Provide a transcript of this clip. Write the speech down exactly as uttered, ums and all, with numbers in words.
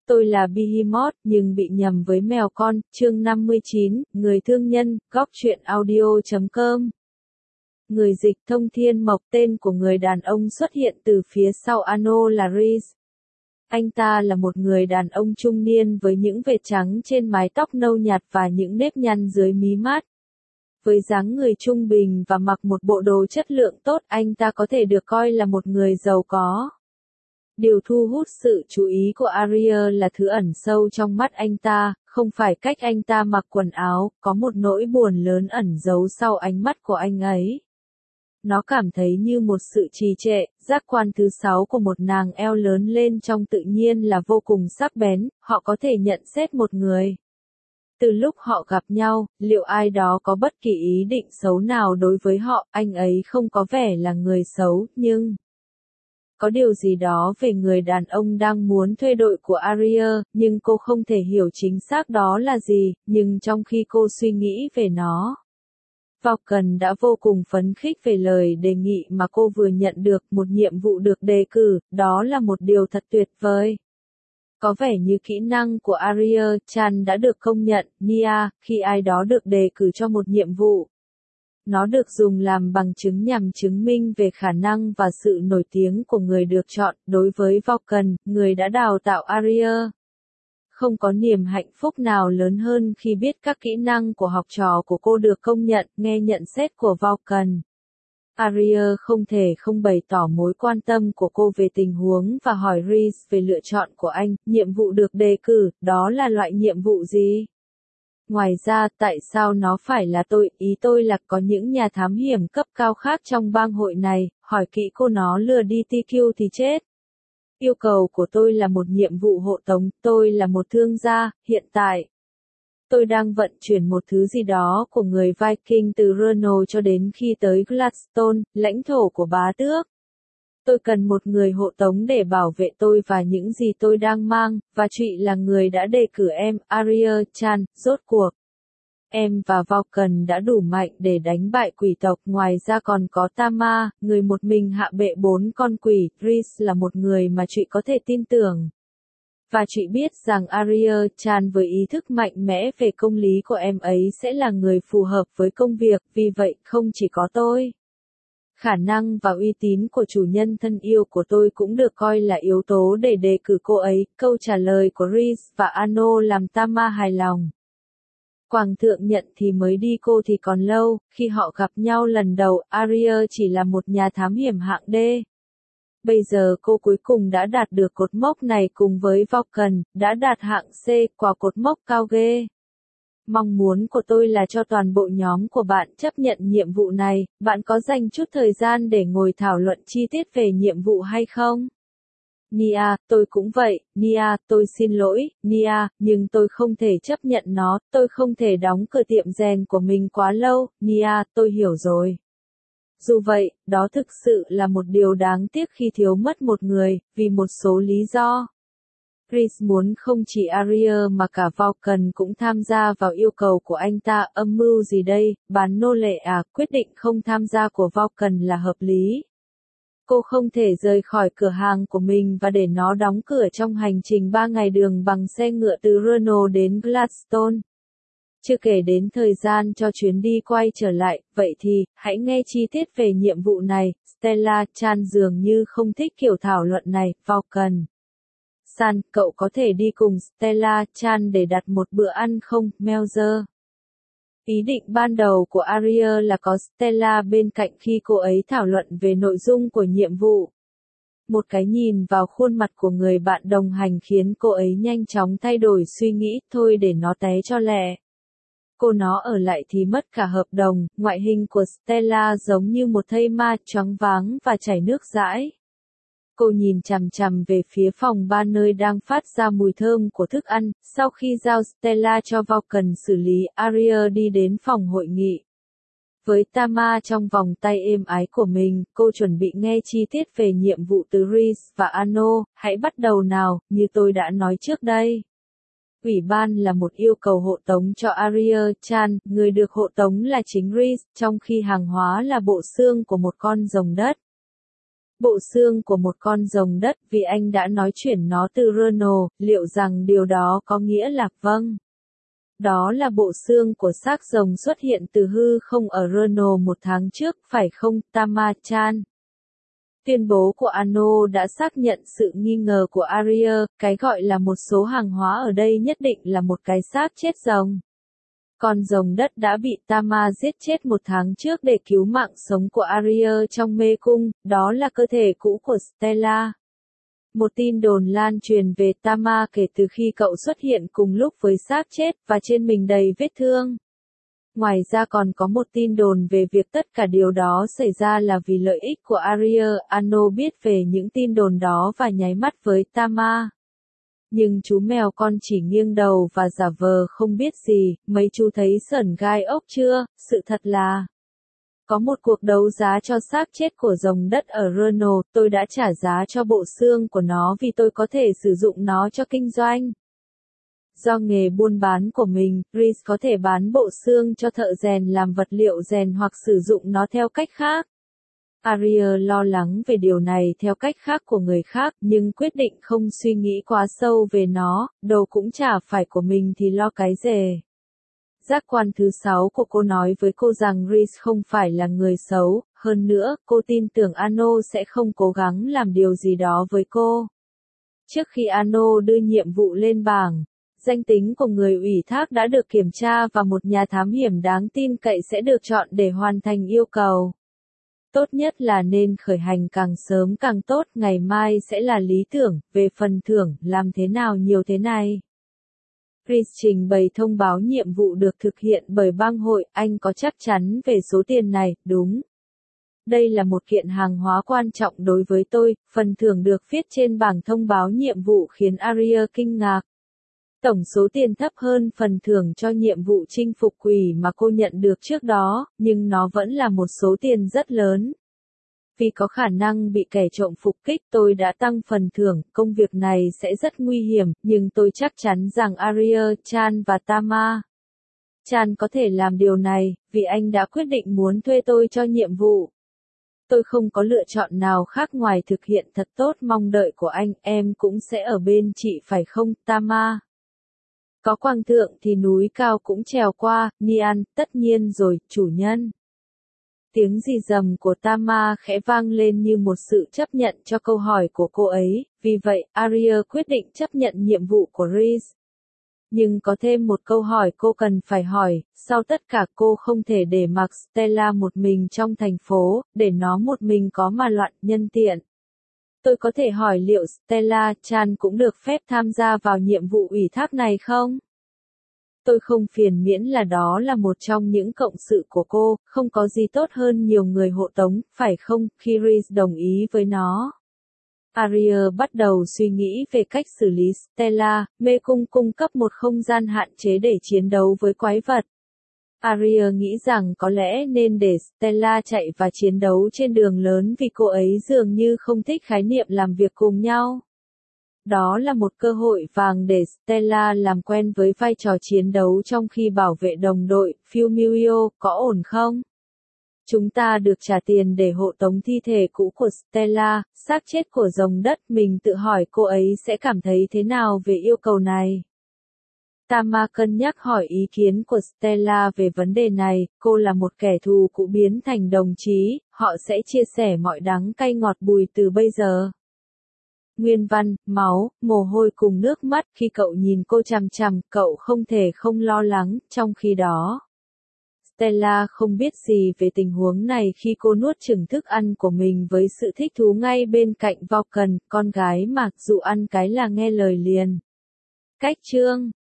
Tôi là Behemoth nhưng bị nhầm với mèo con, chương năm mươi chín, người thương nhân, góc truyện audio chấm com. Người dịch Thông Thiên Mộc, tên của người đàn ông xuất hiện từ phía sau Ano là Reese. Anh ta là một người đàn ông trung niên với những vệt trắng trên mái tóc nâu nhạt và những nếp nhăn dưới mí mắt. Với dáng người trung bình và mặc một bộ đồ chất lượng tốt, anh ta có thể được coi là một người giàu có. Điều thu hút sự chú ý của Arya là thứ ẩn sâu trong mắt anh ta, không phải cách anh ta mặc quần áo, có một nỗi buồn lớn ẩn giấu sau ánh mắt của anh ấy. Nó cảm thấy như một sự trì trệ, giác quan thứ sáu của một nàng eo lớn lên trong tự nhiên là vô cùng sắc bén, họ có thể nhận xét một người. Từ lúc họ gặp nhau, liệu ai đó có bất kỳ ý định xấu nào đối với họ, anh ấy không có vẻ là người xấu, nhưng... Có điều gì đó về người đàn ông đang muốn thuê đội của Arya, nhưng cô không thể hiểu chính xác đó là gì, nhưng trong khi cô suy nghĩ về nó. Vulcan đã vô cùng phấn khích về lời đề nghị mà cô vừa nhận được, một nhiệm vụ được đề cử, đó là một điều thật tuyệt vời. Có vẻ như kỹ năng của Arya Chan đã được công nhận, Nia, khi ai đó được đề cử cho một nhiệm vụ. Nó được dùng làm bằng chứng nhằm chứng minh về khả năng và sự nổi tiếng của người được chọn. Đối với Vulcan, người đã đào tạo Arya, không có niềm hạnh phúc nào lớn hơn khi biết các kỹ năng của học trò của cô được công nhận. Nghe nhận xét của Vulcan, Arya không thể không bày tỏ mối quan tâm của cô về tình huống và hỏi Reese về lựa chọn của anh. Nhiệm vụ được đề cử, đó là loại nhiệm vụ gì? Ngoài ra, tại sao nó phải là tôi? Ý tôi là có những nhà thám hiểm cấp cao khác trong bang hội này, hỏi kỹ cô nó lừa đi tê quy thì chết. Yêu cầu của tôi là một nhiệm vụ hộ tống, tôi là một thương gia, hiện tại. Tôi đang vận chuyển một thứ gì đó của người Viking từ Reno cho đến khi tới Gladstone, lãnh thổ của bá tước. Tôi cần một người hộ tống để bảo vệ tôi và những gì tôi đang mang, và Trụy là người đã đề cử em, Arya Chan, rốt cuộc. Em và Vulcan đã đủ mạnh để đánh bại quỷ tộc, ngoài ra còn có Tama, người một mình hạ bệ bốn con quỷ. Reese là một người mà Trụy có thể tin tưởng. Và Trụy biết rằng Arya Chan với ý thức mạnh mẽ về công lý của em ấy sẽ là người phù hợp với công việc, vì vậy không chỉ có tôi. Khả năng và uy tín của chủ nhân thân yêu của tôi cũng được coi là yếu tố để đề cử cô ấy. Câu trả lời của Reese và Ano làm Tama hài lòng. Quảng thượng nhận thì mới đi, cô thì còn lâu. Khi họ gặp nhau lần đầu, Arya chỉ là một nhà thám hiểm hạng D. Bây giờ cô cuối cùng đã đạt được cột mốc này cùng với Vulcan, đã đạt hạng C, quả cột mốc cao ghê. Mong muốn của tôi là cho toàn bộ nhóm của bạn chấp nhận nhiệm vụ này. Bạn có dành chút thời gian để ngồi thảo luận chi tiết về nhiệm vụ hay không? Nia, tôi cũng vậy. Nia, tôi xin lỗi, Nia, nhưng tôi không thể chấp nhận nó, tôi không thể đóng cửa tiệm rèn của mình quá lâu. Nia, tôi hiểu rồi. Dù vậy, đó thực sự là một điều đáng tiếc khi thiếu mất một người, vì một số lý do. Reese muốn không chỉ Arya mà cả Vulcan cũng tham gia vào yêu cầu của anh ta. Âm mưu gì đây, bán nô lệ à? Quyết định không tham gia của Vulcan là hợp lý. Cô không thể rời khỏi cửa hàng của mình và để nó đóng cửa trong hành trình ba ngày đường bằng xe ngựa từ Reno đến Gladstone. Chưa kể đến thời gian cho chuyến đi quay trở lại. Vậy thì, hãy nghe chi tiết về nhiệm vụ này. Stella Chan dường như không thích kiểu thảo luận này. Vulcan: San, cậu có thể đi cùng Stella Chan để đặt một bữa ăn không? Melzer: Ý định ban đầu của Arya là có Stella bên cạnh khi cô ấy thảo luận về nội dung của nhiệm vụ. Một cái nhìn vào khuôn mặt của người bạn đồng hành khiến cô ấy nhanh chóng thay đổi suy nghĩ. Thôi để nó té cho lẹ. Cô nó ở lại thì mất cả hợp đồng. Ngoại hình của Stella giống như một thây ma, choáng váng và chảy nước dãi. Cô nhìn chằm chằm về phía phòng ba nơi đang phát ra mùi thơm của thức ăn. Sau khi giao Stella cho Vulcan xử lý, Arya đi đến phòng hội nghị. Với Tama trong vòng tay êm ái của mình, cô chuẩn bị nghe chi tiết về nhiệm vụ từ Reese và Ano. Hãy bắt đầu nào, như tôi đã nói trước đây. Ủy ban là một yêu cầu hộ tống cho Arya Chan, người được hộ tống là chính Reese, trong khi hàng hóa là bộ xương của một con rồng đất. Bộ xương của một con rồng đất vì anh đã nói chuyển nó từ Reno, liệu rằng điều đó có nghĩa là vâng? Đó là bộ xương của xác rồng xuất hiện từ hư không ở Reno một tháng trước, phải không, Tama-chan? Tuyên bố của Ano đã xác nhận sự nghi ngờ của Arya, cái gọi là một số hàng hóa ở đây nhất định là một cái xác chết rồng. Con rồng đất đã bị Tama giết chết một tháng trước để cứu mạng sống của Arya trong mê cung, đó là cơ thể cũ của Stella. Một tin đồn lan truyền về Tama kể từ khi cậu xuất hiện cùng lúc với xác chết và trên mình đầy vết thương. Ngoài ra còn có một tin đồn về việc tất cả điều đó xảy ra là vì lợi ích của Arya. Ano biết về những tin đồn đó và nháy mắt với Tama. Nhưng chú mèo con chỉ nghiêng đầu và giả vờ không biết gì. Mấy chú thấy sởn gai ốc chưa? Sự thật là có một cuộc đấu giá cho xác chết của rồng đất ở Reno. Tôi đã trả giá cho bộ xương của nó vì tôi có thể sử dụng nó cho kinh doanh. Do nghề buôn bán của mình, Reese có thể bán bộ xương cho thợ rèn làm vật liệu rèn hoặc sử dụng nó theo cách khác. Arya lo lắng về điều này theo cách khác của người khác, nhưng quyết định không suy nghĩ quá sâu về nó, đồ cũng chả phải của mình thì lo cái dề. Giác quan thứ sáu của cô nói với cô rằng Reese không phải là người xấu, hơn nữa, cô tin tưởng Ano sẽ không cố gắng làm điều gì đó với cô. Trước khi Ano đưa nhiệm vụ lên bảng, danh tính của người ủy thác đã được kiểm tra và một nhà thám hiểm đáng tin cậy sẽ được chọn để hoàn thành yêu cầu. Tốt nhất là nên khởi hành càng sớm càng tốt, ngày mai sẽ là lý tưởng, về phần thưởng, làm thế nào nhiều thế này. Reese trình bày thông báo nhiệm vụ được thực hiện bởi bang hội, anh có chắc chắn về số tiền này, đúng. Đây là một kiện hàng hóa quan trọng đối với tôi, phần thưởng được viết trên bảng thông báo nhiệm vụ khiến Arya kinh ngạc. Tổng số tiền thấp hơn phần thưởng cho nhiệm vụ chinh phục quỷ mà cô nhận được trước đó, nhưng nó vẫn là một số tiền rất lớn. Vì có khả năng bị kẻ trộm phục kích, tôi đã tăng phần thưởng, công việc này sẽ rất nguy hiểm, nhưng tôi chắc chắn rằng Arya, Chan và Tama. Chan có thể làm điều này, vì anh đã quyết định muốn thuê tôi cho nhiệm vụ. Tôi không có lựa chọn nào khác ngoài thực hiện thật tốt mong đợi của anh, em cũng sẽ ở bên chị phải không, Tama? Có quang thượng thì núi cao cũng trèo qua, Nian, tất nhiên rồi, chủ nhân. Tiếng rì rầm của Tama khẽ vang lên như một sự chấp nhận cho câu hỏi của cô ấy, vì vậy, Arya quyết định chấp nhận nhiệm vụ của Reese. Nhưng có thêm một câu hỏi cô cần phải hỏi, sau tất cả cô không thể để mặc Stella một mình trong thành phố, để nó một mình có mà loạn, nhân tiện. Tôi có thể hỏi liệu Stella, Chan cũng được phép tham gia vào nhiệm vụ ủy thác này không? Tôi không phiền miễn là đó là một trong những cộng sự của cô, không có gì tốt hơn nhiều người hộ tống, phải không, khi Reese đồng ý với nó. Arya bắt đầu suy nghĩ về cách xử lý Stella, mê cung cung cấp một không gian hạn chế để chiến đấu với quái vật. Arya nghĩ rằng có lẽ nên để Stella chạy và chiến đấu trên đường lớn vì cô ấy dường như không thích khái niệm làm việc cùng nhau. Đó là một cơ hội vàng để Stella làm quen với vai trò chiến đấu trong khi bảo vệ đồng đội. Fumio, có ổn không? Chúng ta được trả tiền để hộ tống thi thể cũ của Stella, xác chết của rồng đất. Mình tự hỏi cô ấy sẽ cảm thấy thế nào về yêu cầu này. Tama cân nhắc hỏi ý kiến của Stella về vấn đề này, cô là một kẻ thù cũ biến thành đồng chí, họ sẽ chia sẻ mọi đắng cay ngọt bùi từ bây giờ. Nguyên văn, máu, mồ hôi cùng nước mắt, khi cậu nhìn cô chằm chằm, cậu không thể không lo lắng, trong khi đó. Stella không biết gì về tình huống này khi cô nuốt chửng thức ăn của mình với sự thích thú ngay bên cạnh Vulcan, con gái mà, dụ ăn cái là nghe lời liền. Cách chương